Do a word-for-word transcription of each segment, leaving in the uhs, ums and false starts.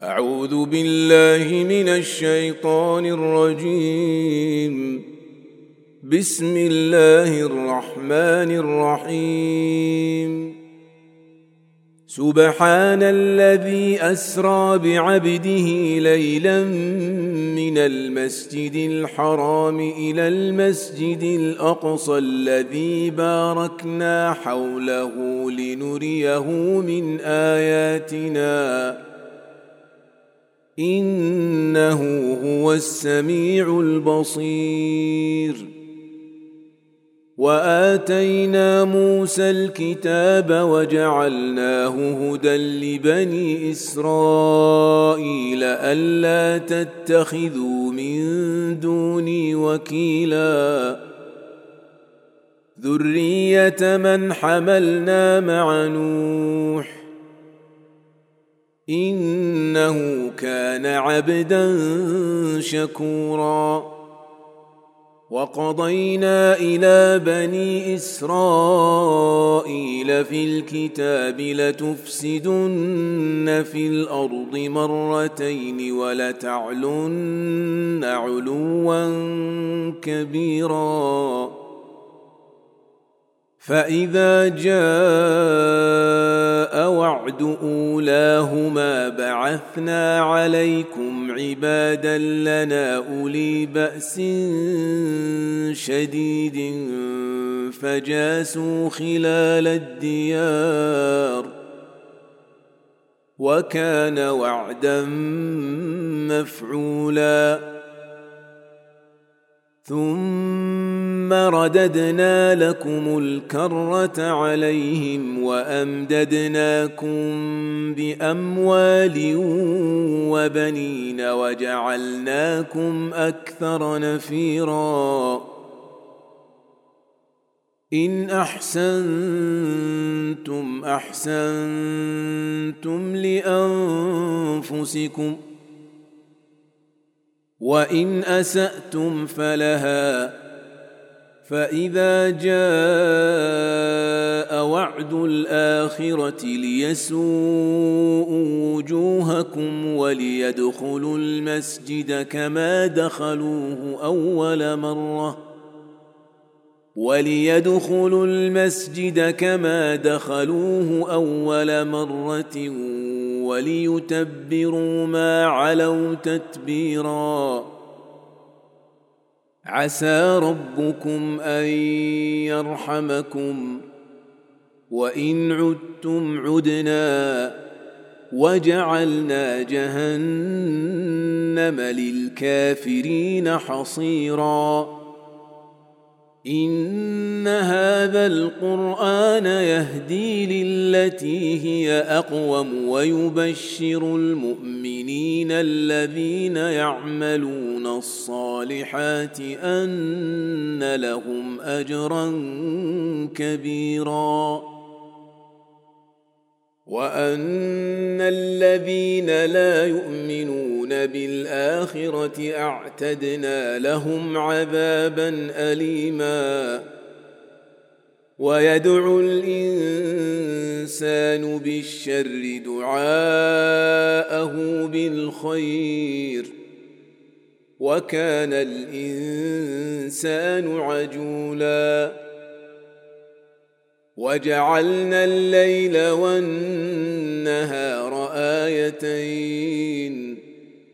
أعوذ بالله من الشيطان الرجيم. بسم الله الرحمن الرحيم. سبحان الذي أسرى بعبده ليلا من المسجد الحرام إلى المسجد الأقصى الذي باركنا حوله لنريه من آياتنا إنه هو السميع البصير. وآتينا موسى الكتاب وجعلناه هدى لبني إسرائيل ألا تتخذوا من دوني وكيلا ذرية من حملنا مع نوح إنه كان عبدا شكورا. وقضينا إلى بني إسرائيل في الكتاب لتفسدن في الأرض مرتين ولتعلن علوا كبيرا. فإذا جاء وعد أولاهما بعثنا عليكم عبادا لنا أولي بأس شديد فجاسوا خلال الديار وكان وعدا مفعولا. ثم رددنا لكم الكرة عليهم وأمددناكم بأموال وبنين وجعلناكم أكثر نفيرا. إن أحسنتم أحسنتم لأنفسكم وإن أسأتم فلها. فإذا جاء وعد الآخرة ليسوءوا وجوهكم وليدخلوا المسجد كما دخلوه أول مرة وليدخلوا المسجد كما دخلوه أول مرة وليتبروا ما علوا تتبيرا. عسى ربكم أن يرحمكم وإن عدتم عدنا وجعلنا جهنم للكافرين حصيرا. إن هذا القرآن يهدي للتي هي أقوم ويبشر المؤمنين الذين يعملون الصالحات أن لهم أجرا كبيرا. وأن الذين لا يؤمنون بالآخرة أعتدنا لهم عذابا أليما. ويدعو الإنسان بالشر دعاءه بالخير وكان الإنسان عجولا. وجعلنا الليل والنهار آيتين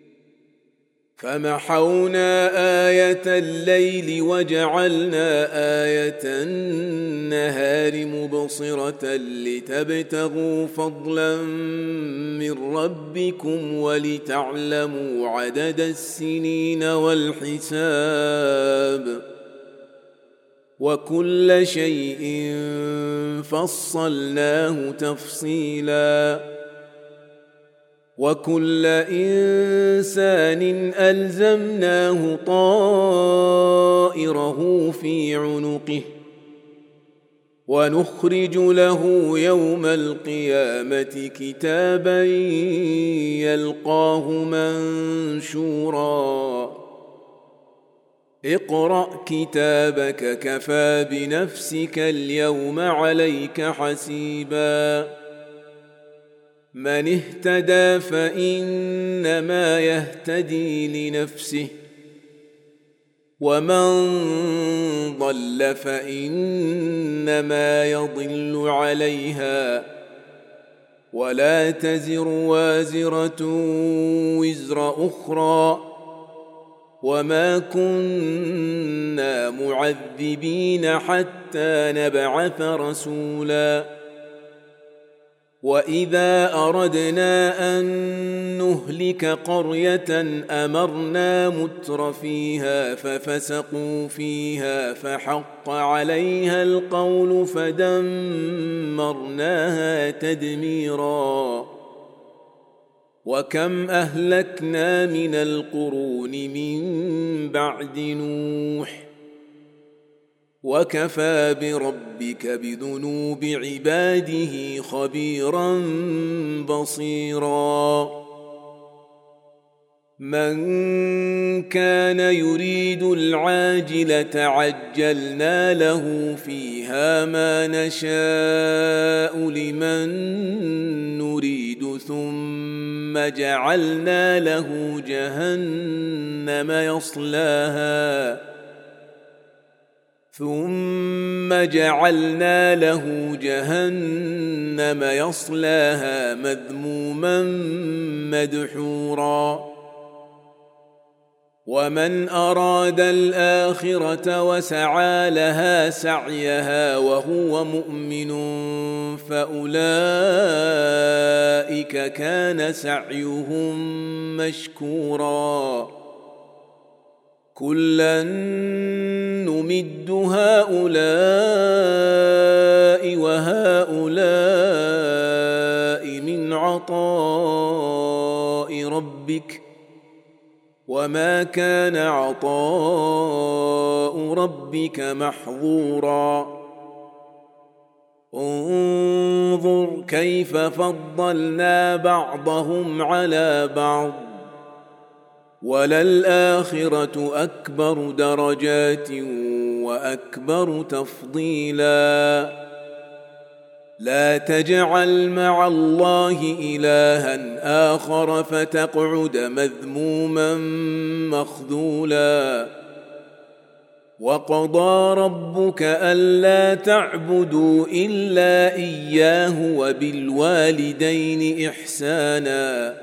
فمحونا آية الليل وجعلنا آية النهار مبصرة لتبتغوا فضلا من ربكم ولتعلموا عدد السنين والحساب وكل شيء فصلناه تفصيلا. وكل إنسان ألزمناه طائره في عنقه ونخرج له يوم القيامة كتابا يلقاه منشورا. اقرأ كتابك كفى بنفسك اليوم عليك حسيبا من اهتدى فإنما يهتدي لنفسه ومن ضل فإنما يضل عليها ولا تزر وازرة وزر أخرى وما كنا معذبين حتى نبعث رسولا وإذا أردنا أن نهلك قرية أمرنا متر فيها ففسقوا فيها فحق عليها القول فدمرناها تدميرا وكم أهلكنا من القرون من بعد نوح وكفى بربك بذنوب عباده خبيرا بصيرا من كان يريد العاجلة عجلنا له فيها ما نشاء لمن نريد ثم جعلنا له جهنم يصلاها ثم جعلنا له جهنم يصلاها مذموما مدحورا ومن أراد الآخرة وسعى لها سعيها وهو مؤمن فأولئك كان سعيهم مشكورا كلا نمد هؤلاء وهؤلاء من عطاء ربك وما كان عطاء ربك محظورا انظر كيف فضلنا بعضهم على بعض وللآخرة أكبر درجات وأكبر تفضيلا لا تجعل مع الله إلها آخر فتقعد مذموما مخذولا وقضى ربك ألا تعبدوا إلا إياه وبالوالدين إحسانا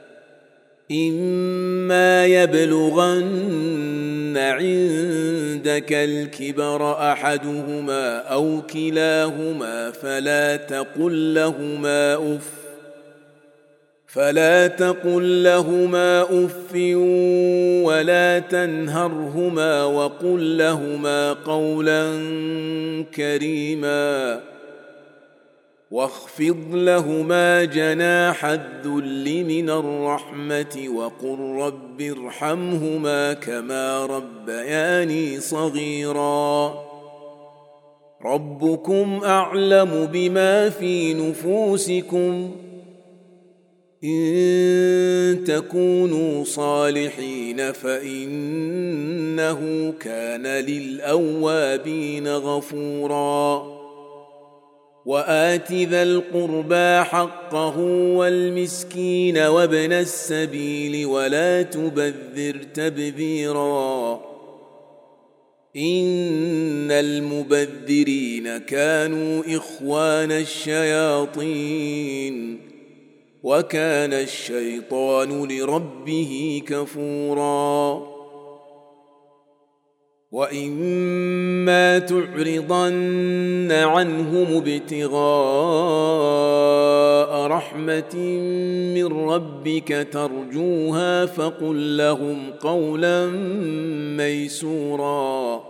إما يبلغن عندك الكبر أحدهما أو كلاهما فلا تقل لهما أف فلا تقل لهما أف ولا تنهرهما وقل لهما قولا كريما واخفض لهما جناح الذل من الرحمة وقل رب ارحمهما كما ربياني صغيرا ربكم أعلم بما في نفوسكم إن تكونوا صالحين فإنه كان للأوابين غفورا وآت ذا القربى حقه والمسكين وابن السبيل ولا تبذر تبذيرا إن المبذرين كانوا إخوان الشياطين وكان الشيطان لربه كفورا وإما تعرضن عنهم ابتغاء رحمة من ربك ترجوها فقل لهم قولا ميسورا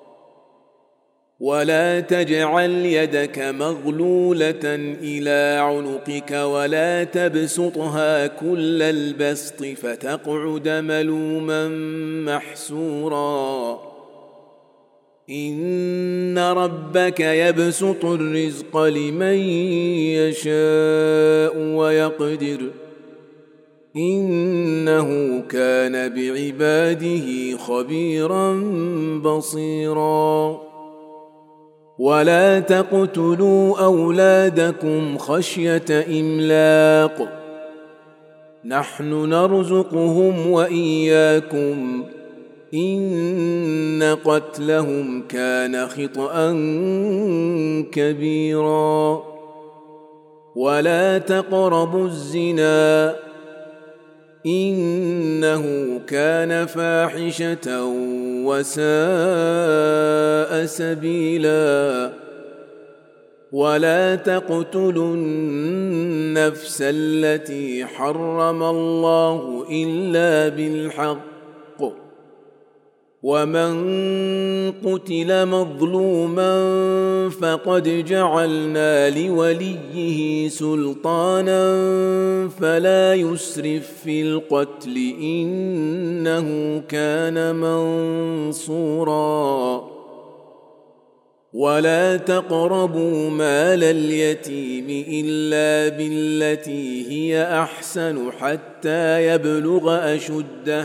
ولا تجعل يدك مغلولة إلى عنقك ولا تبسطها كل البسط فتقعد ملوما محسورا إن ربك يبسط الرزق لمن يشاء ويقدر إنه كان بعباده خبيرا بصيرا ولا تقتلوا أولادكم خشية إملاق نحن نرزقهم وإياكم إن قتلهم كان خطأ كبيرا ولا تقربوا الزنا إنه كان فاحشة وساء سبيلا ولا تقتلوا النفس التي حرم الله إلا بالحق ومن قتل مظلوما فقد جعلنا لوليه سلطانا فلا يسرف في القتل إنه كان منصورا ولا تقربوا مال اليتيم إلا بالتي هي أحسن حتى يبلغ أشده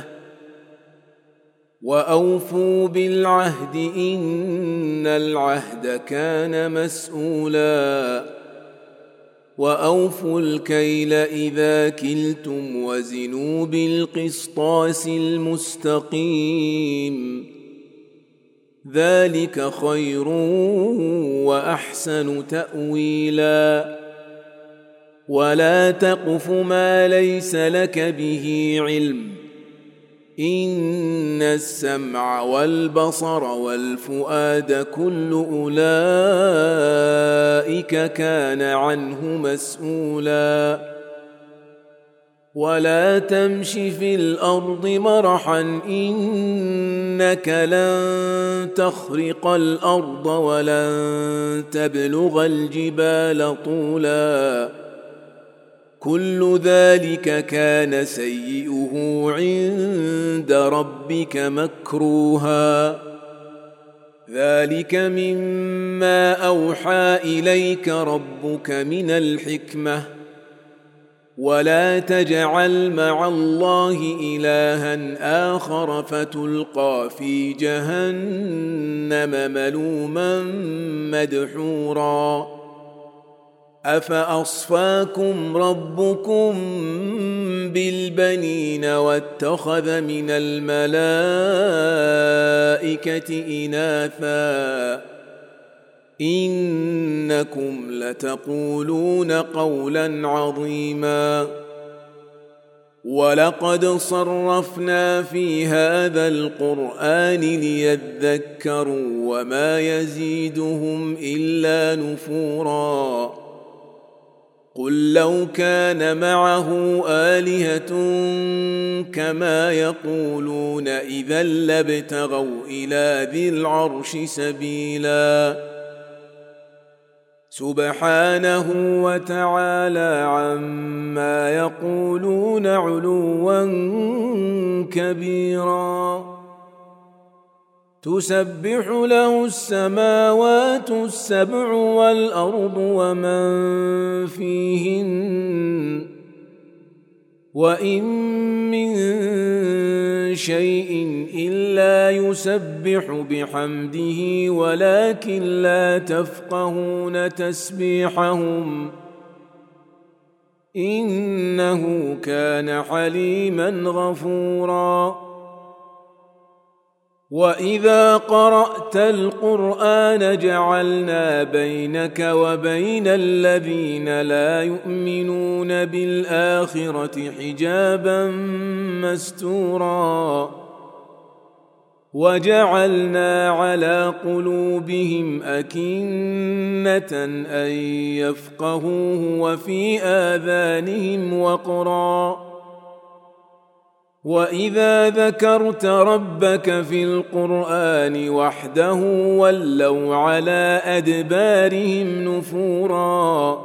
وأوفوا بالعهد إن العهد كان مسؤولا وأوفوا الكيل إذا كلتم وزنوا بالقسطاس المستقيم ذلك خير وأحسن تأويلا ولا تقف ما ليس لك به علم إن السمع والبصر والفؤاد كل أولئك كان عنه مسؤولا ولا تمش في الأرض مرحا إنك لن تخرق الأرض ولن تبلغ الجبال طولا كل ذلك كان سيئه عند ربك مكروها ذلك مما أوحى إليك ربك من الحكمة ولا تجعل مع الله إلها آخر فتلقى في جهنم ملوما مدحورا أفأصفاكم ربكم بالبنين واتخذ من الملائكة إناثا إنكم لتقولون قولا عظيما ولقد صرفنا في هذا القرآن ليذكروا وما يزيدهم إلا نفورا قل لو كان معه آلهة كما يقولون إذا لابتغوا إلى ذي العرش سبيلا سبحانه وتعالى عما يقولون علوا كبيرا تسبح له السماوات السبع والأرض ومن فيهن وإن من شيء إلا يسبح بحمده ولكن لا تفقهون تسبيحهم إنه كان حليما غفورا وإذا قرأت القرآن جعلنا بينك وبين الذين لا يؤمنون بالآخرة حجابا مستورا وجعلنا على قلوبهم أكنة أن يفقهوه وفي آذانهم وقرا وإذا ذكرت ربك في القرآن وحده ولوا على أدبارهم نفورا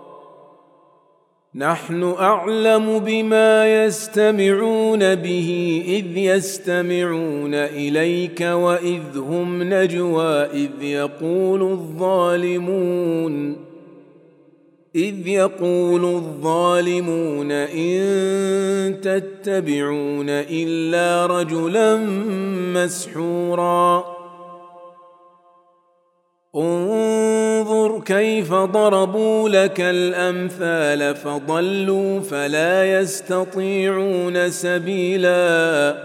نحن أعلم بما يستمعون به إذ يستمعون إليك وإذ هم نجوى إذ يقول الظالمون إذ يقول الظالمون إن تتبعون إلا رجلا مسحورا انظر كيف ضربوا لك الأمثال فضلوا فلا يستطيعون سبيلا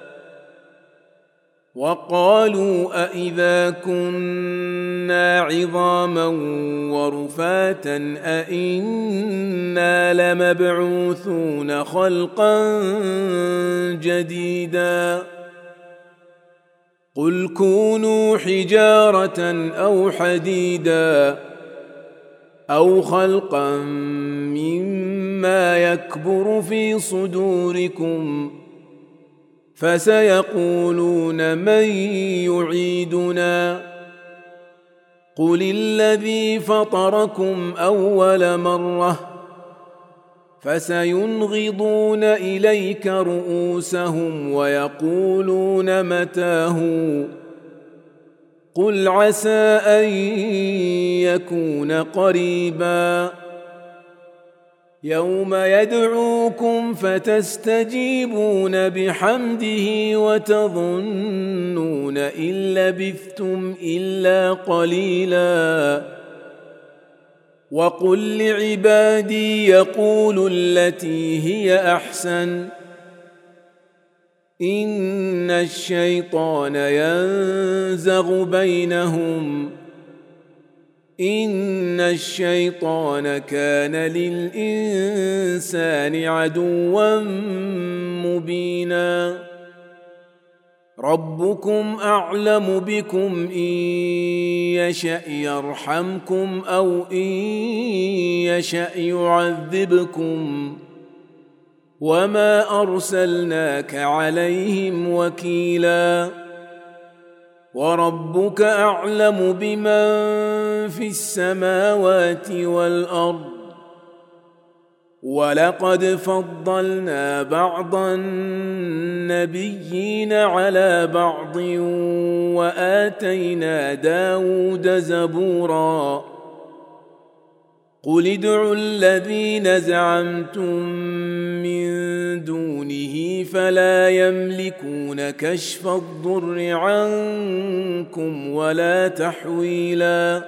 وقالوا أإذا كنا عظاما ورفاتا أإنا لمبعوثون خلقا جديدا قل كونوا حجارة أو حديدا أو خلقا مما يكبر في صدوركم فسيقولون من يعيدنا قل الذي فطركم أول مرة فسينغضون إليك رؤوسهم ويقولون متاه قل عسى أن يكون قريبا يوم يدعوكم فتستجيبون بحمده وتظنون إن لبثتم إلا قليلا وقل لعبادي يقولوا التي هي أحسن إن الشيطان ينزغ بينهم إن الشيطان كان للإنسان عدوا مبينا ربكم أعلم بكم إن يشأ يرحمكم أو إن يشأ يعذبكم وما أرسلناك عليهم وكيلا وربك أعلم بمن في السماوات والأرض ولقد فضلنا بعض النبيين على بعض وآتينا داود زبورا قل ادعوا الذين زعمتم من دونه فلا يملكون كشف الضر عنكم ولا تحويلا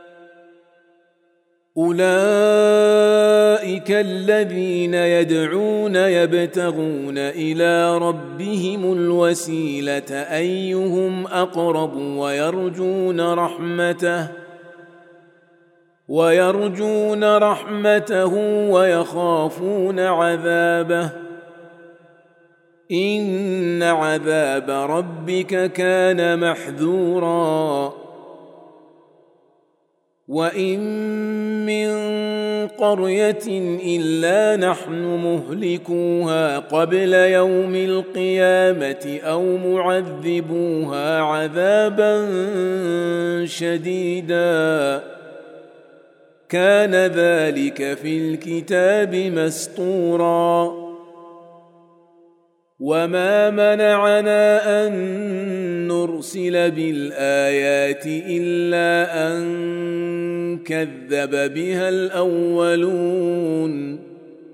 أولئك الذين يدعون يبتغون إلى ربهم الوسيلة أيهم أقرب ويرجون رحمته ويرجون رحمته ويخافون عذابه إن عذاب ربك كان محذورا وإن من قرية إلا نحن مهلكوها قبل يوم القيامة أو معذبوها عذابا شديدا كان ذلك في الكتاب مسطورا وما منعنا أن نرسل بالآيات إلا أن كذب بها الأولون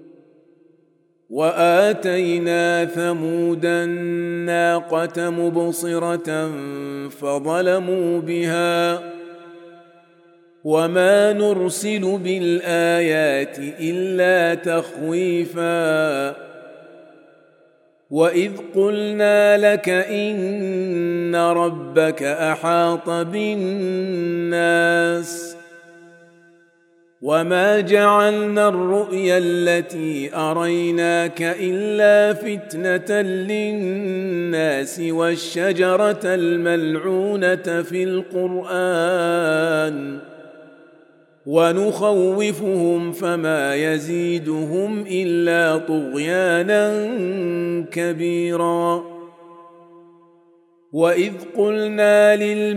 وآتينا ثمود الناقة مبصرة فظلموا بها وما نرسل بالآيات إلا تخويفا وإذ قلنا لك إن ربك أحاط بالناس وما جعلنا الرؤيا التي أريناك إلا فتنة للناس والشجرة الملعونة في القرآن ونخوفهم فما يزيدهم إلا طغيانا كبيرا وإذ قلنا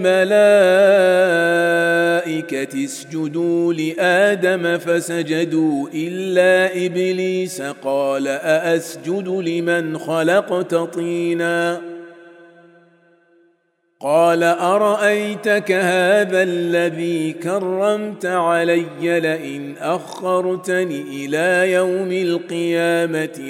للملائكة اسجدوا لآدم فسجدوا إلا إبليس قال أأسجد لمن خلقت طينا قال أرأيتك هذا الذي كرمت علي لئن أخرتني إلى يوم القيامة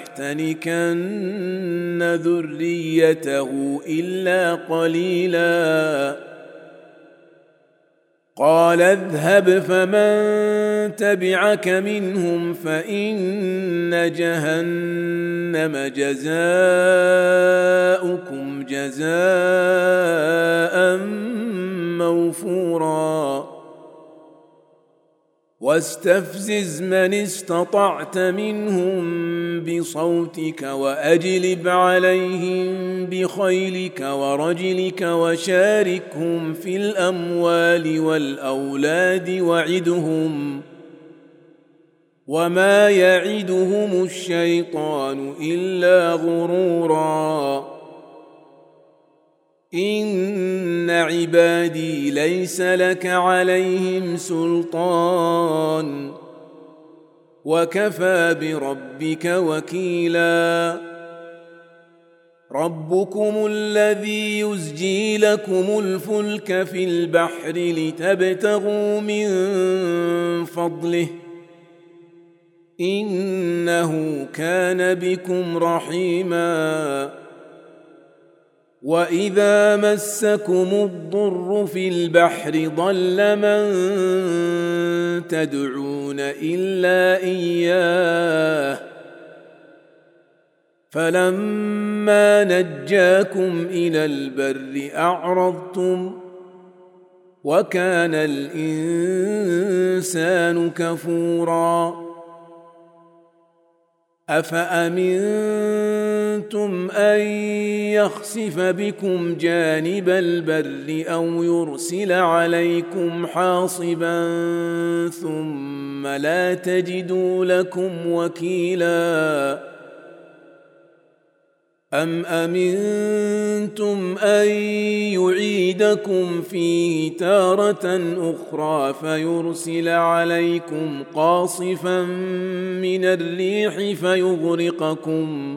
لأحتنكن ذريته إلا قليلا قال اذهب فمن تبعك منهم فإن جهنم جزاؤكم جزاء موفورا واستفزز من استطعت منهم بصوتك وأجلب عليهم بخيلك ورجلك وشاركهم في الأموال والأولاد وعدهم وما يعدهم الشيطان إلا غرورا إن عبادي ليس لك عليهم سلطان وكفى بربك وكيلا ربكم الذي يزجي لكم الفلك في البحر لتبتغوا من فضله إنه كان بكم رحيما وإذا مسكم الضر في البحر ضل من تدعون إلا إياه فلما نجاكم إلى البر أعرضتم وكان الإنسان كفورا أفأمنتم أن يخسف بكم جانب البر أو يرسل عليكم حاصبا ثم لا تجدوا لكم وكيلا أم أمنتم أن يعيدكم فيه تارة أخرى فيرسل عليكم قاصفا من الريح فيغرقكم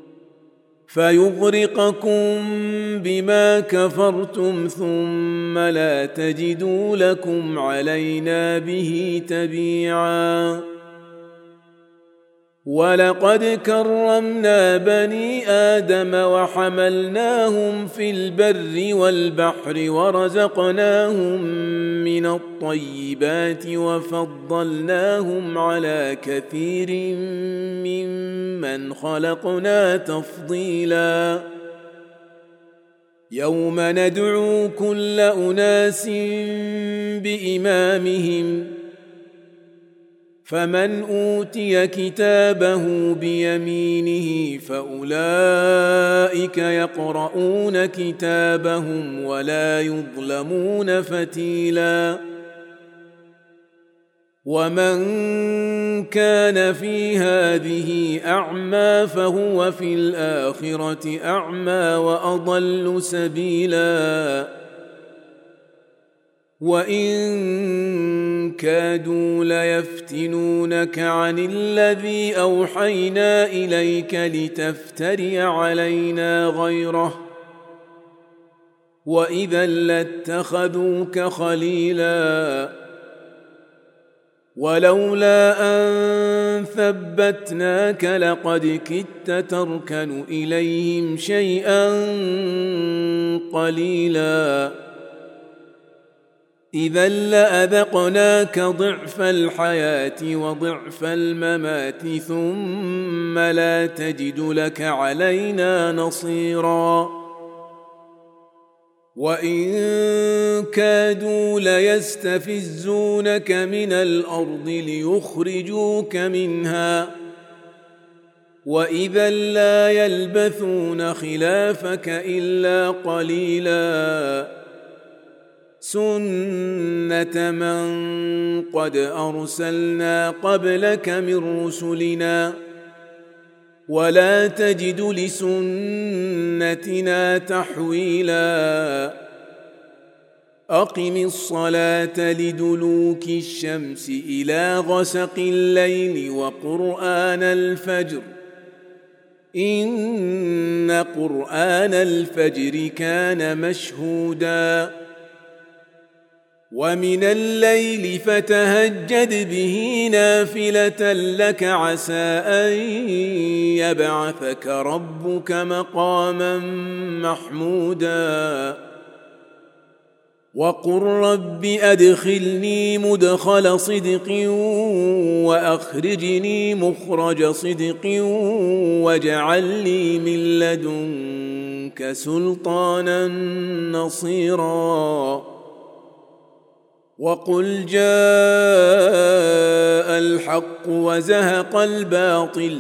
فيغرقكم بما كفرتم ثم لا تجدوا لكم علينا به تبيعا ولقد كرمنا بني آدم وحملناهم في البر والبحر ورزقناهم من الطيبات وفضلناهم على كثير ممن خلقنا تفضيلا يوم ندعو كل أناس بإمامهم فمن أوتي كتابه بيمينه فأولئك يقرؤون كتابهم ولا يظلمون فتيلا ومن كان في هذه أعمى فهو في الآخرة أعمى وأضل سبيلا وإن كادوا ليفتنونك عن الذي أوحينا إليك لتفتري علينا غيره وإذا لاتخذوك خليلا ولولا أن ثبتناك لقد كدت تركن إليهم شيئا قليلا إذا لأذقناك ضعف الحياة وضعف الممات ثم لا تجد لك علينا نصيرا وإن كادوا ليستفزونك من الأرض ليخرجوك منها وإذا لا يلبثون خلافك إلا قليلا سنة من قد أرسلنا قبلك من رسلنا ولا تجد لسنتنا تحويلا أقم الصلاة لدلوك الشمس إلى غسق الليل وقرآن الفجر إن قرآن الفجر كان مشهودا ومن الليل فتهجد به نافلة لك عسى أن يبعثك ربك مقاما محمودا وقل رب أدخلني مدخل صدق وأخرجني مخرج صدق واجعل لي من لدنك سلطانا نصيرا وقل جاء الحق وزهق الباطل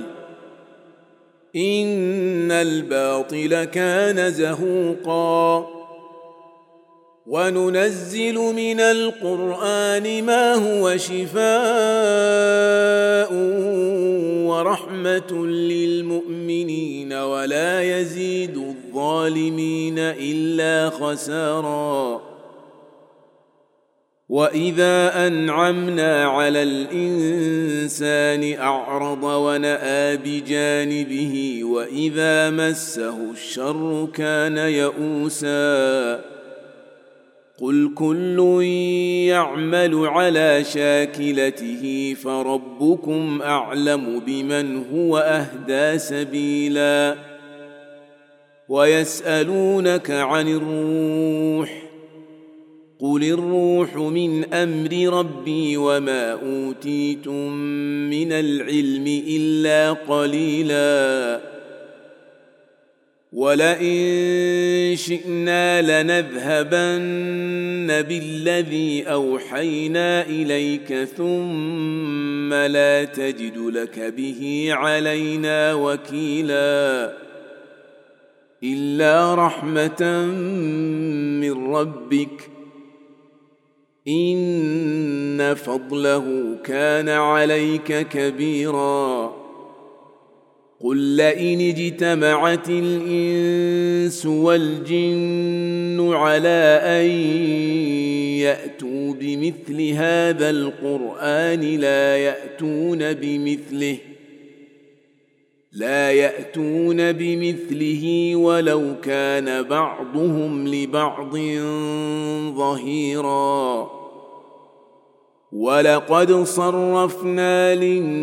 إن الباطل كان زهوقا وننزل من القرآن ما هو شفاء ورحمة للمؤمنين ولا يزيد الظالمين إلا خسارا وإذا أنعمنا على الإنسان أعرض ونأى بجانبه وإذا مسه الشر كان يئوسا قل كل يعمل على شاكلته فربكم أعلم بمن هو أهدى سبيلا ويسألونك عن الروح قل الروح من أمر ربي وما أوتيتم من العلم إلا قليلا ولئن شئنا لنذهبن بالذي أوحينا إليك ثم لا تجد لك به علينا وكيلا إلا رحمة من ربك إن فضله كان عليك كبيرا قل لئن اجتمعت الإنس والجن على أن يأتوا بمثل هذا القرآن لا يأتون بمثله لا يأتون بمثله ولو كان بعضهم لبعض ظهيرا ولقد صرفنا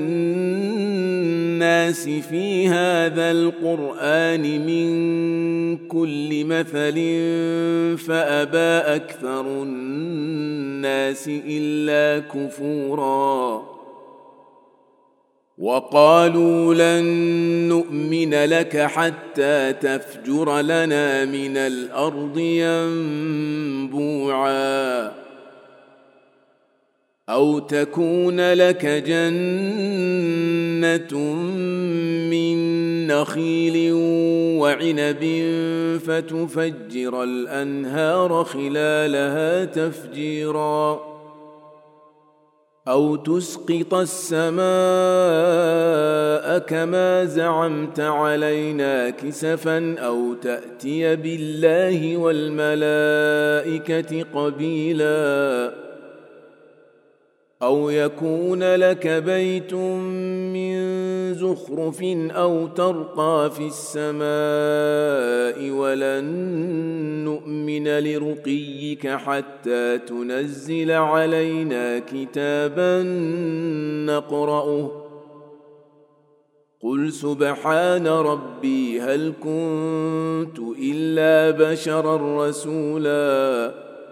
للناس في هذا القرآن من كل مثل فأبى أكثر الناس إلا كفورا وقالوا لن نؤمن لك حتى تفجر لنا من الأرض ينبوعا أو تكون لك جنة من نخيل وعنب فتفجر الأنهار خلالها تفجيرا أو تسقط السماء كما زعمت علينا كسفا أو تأتي بالله والملائكة قبيلا أو يكون لك بيت من زخرف أو ترقى في السماء ولن نؤمن لرقيك حتى تنزل علينا كتابا نقرأه قل سبحان ربي هل كنت إلا بشرا رسولا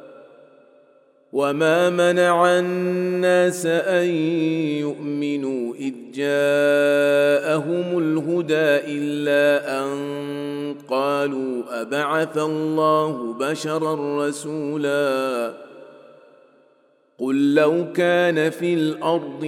وما منع الناس أن يؤمنوا إذ جاءهم الهدى إلا أن قالوا أبعث الله بشرا رسولا قل لو كان في الأرض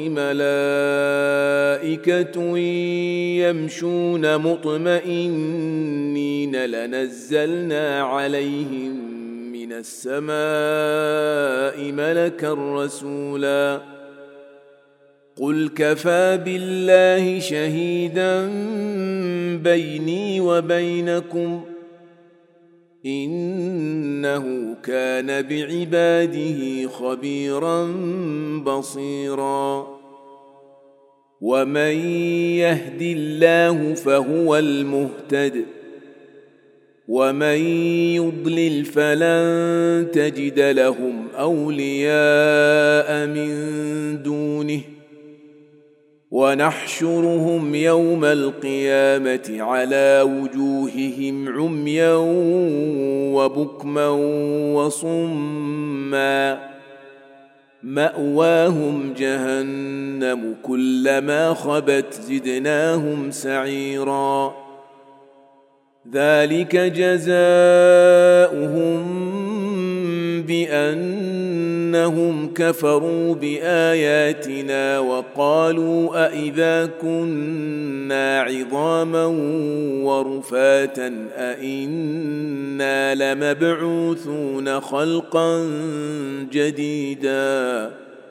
ملائكة يمشون مطمئنين لنزلنا عليهم من السماء ملكا رسولا قل كفى بالله شهيدا بيني وبينكم إنه كان بعباده خبيرا بصيرا ومن يهد الله فهو المهتد ومن يضلل فلن تجد لهم أولياء من دونه ونحشرهم يوم القيامة على وجوههم عميا وبكما وصما مأواهم جهنم كلما خبت زدناهم سعيرا ذلك جزاؤهم بأنهم كفروا بآياتنا وقالوا أئذا كنا عظاما ورفاتا أئنا لمبعوثون خلقا جديدا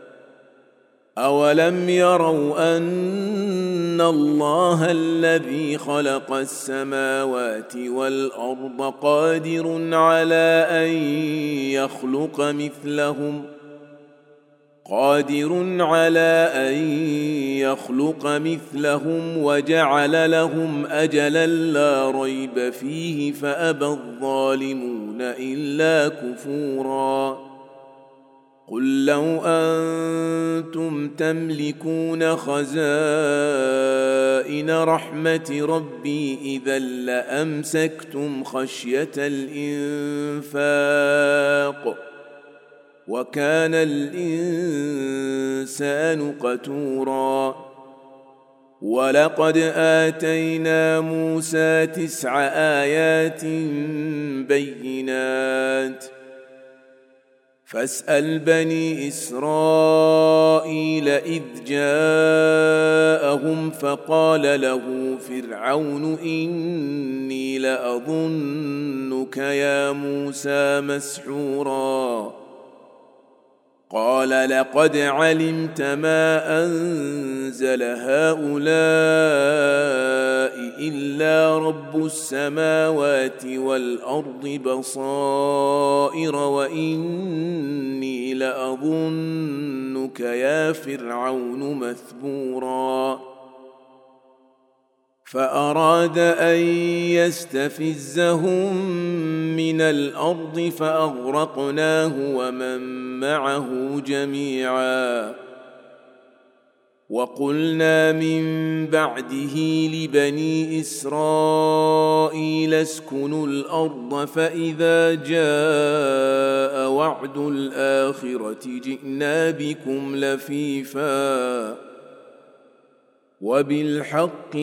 أولم يروا أن الله الذي خلق السماوات والأرض قادر على أن يخلق مثلهم قادر على أن يخلق مثلهم وجعل لهم أجلا لا ريب فيه فأبى الظالمون إلا كفورا قل لو أنتم تملكون خزائن رحمة ربي إذا لأمسكتم خشية الإنفاق وكان الإنسان قتورا ولقد آتينا موسى تسع آيات بينات فاسأل بني إسرائيل إذ جاءهم فقال له فرعون إني لأظنك يا موسى مسحورا قال لقد علمت ما أنزل هؤلاء إلا رب السماوات والأرض بصائر وإني لأظنك يا فرعون مثبورا فأراد أن يستفزهم من الأرض فأغرقناه ومن معه جميعا وقلنا من بعده لبني إسرائيل اسكنوا الأرض فإذا جاء وعد الآخرة جئنا بكم لفيفا وبالحق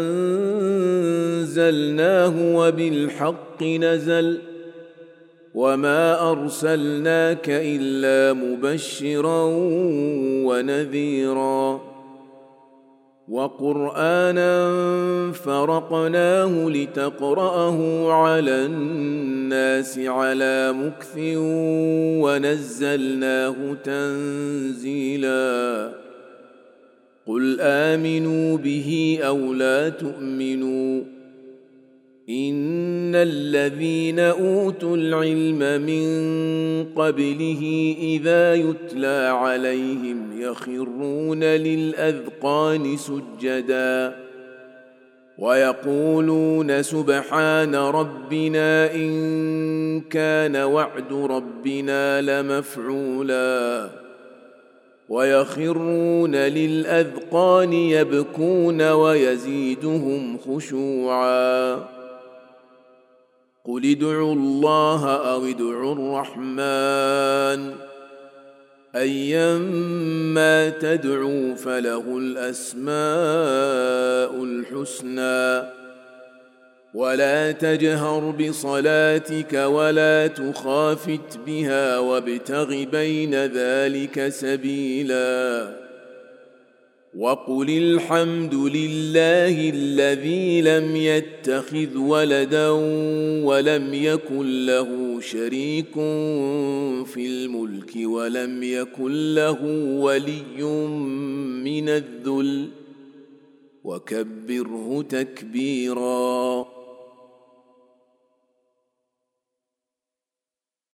أنزلناه وبالحق نزل وما أرسلناك إلا مبشرا ونذيرا وقرآنا فرقناه لتقرأه على الناس على مكث ونزلناه تنزيلا قل آمنوا به أو لا تؤمنوا إن الذين أوتوا العلم من قبله إذا يتلى عليهم يخرون للأذقان سجدا ويقولون سبحان ربنا إن كان وعد ربنا لمفعولا ويخرون للأذقان يبكون ويزيدهم خشوعا قل ادعوا الله أو ادعوا الرحمن أيما تدعوا فله الأسماء الحسنى ولا تجهر بصلاتك ولا تخافت بها وابتغ بين ذلك سبيلا وقل الحمد لله الذي لم يتخذ ولدا ولم يكن له شريك في الملك ولم يكن له ولي من الذل وكبره تكبيرا.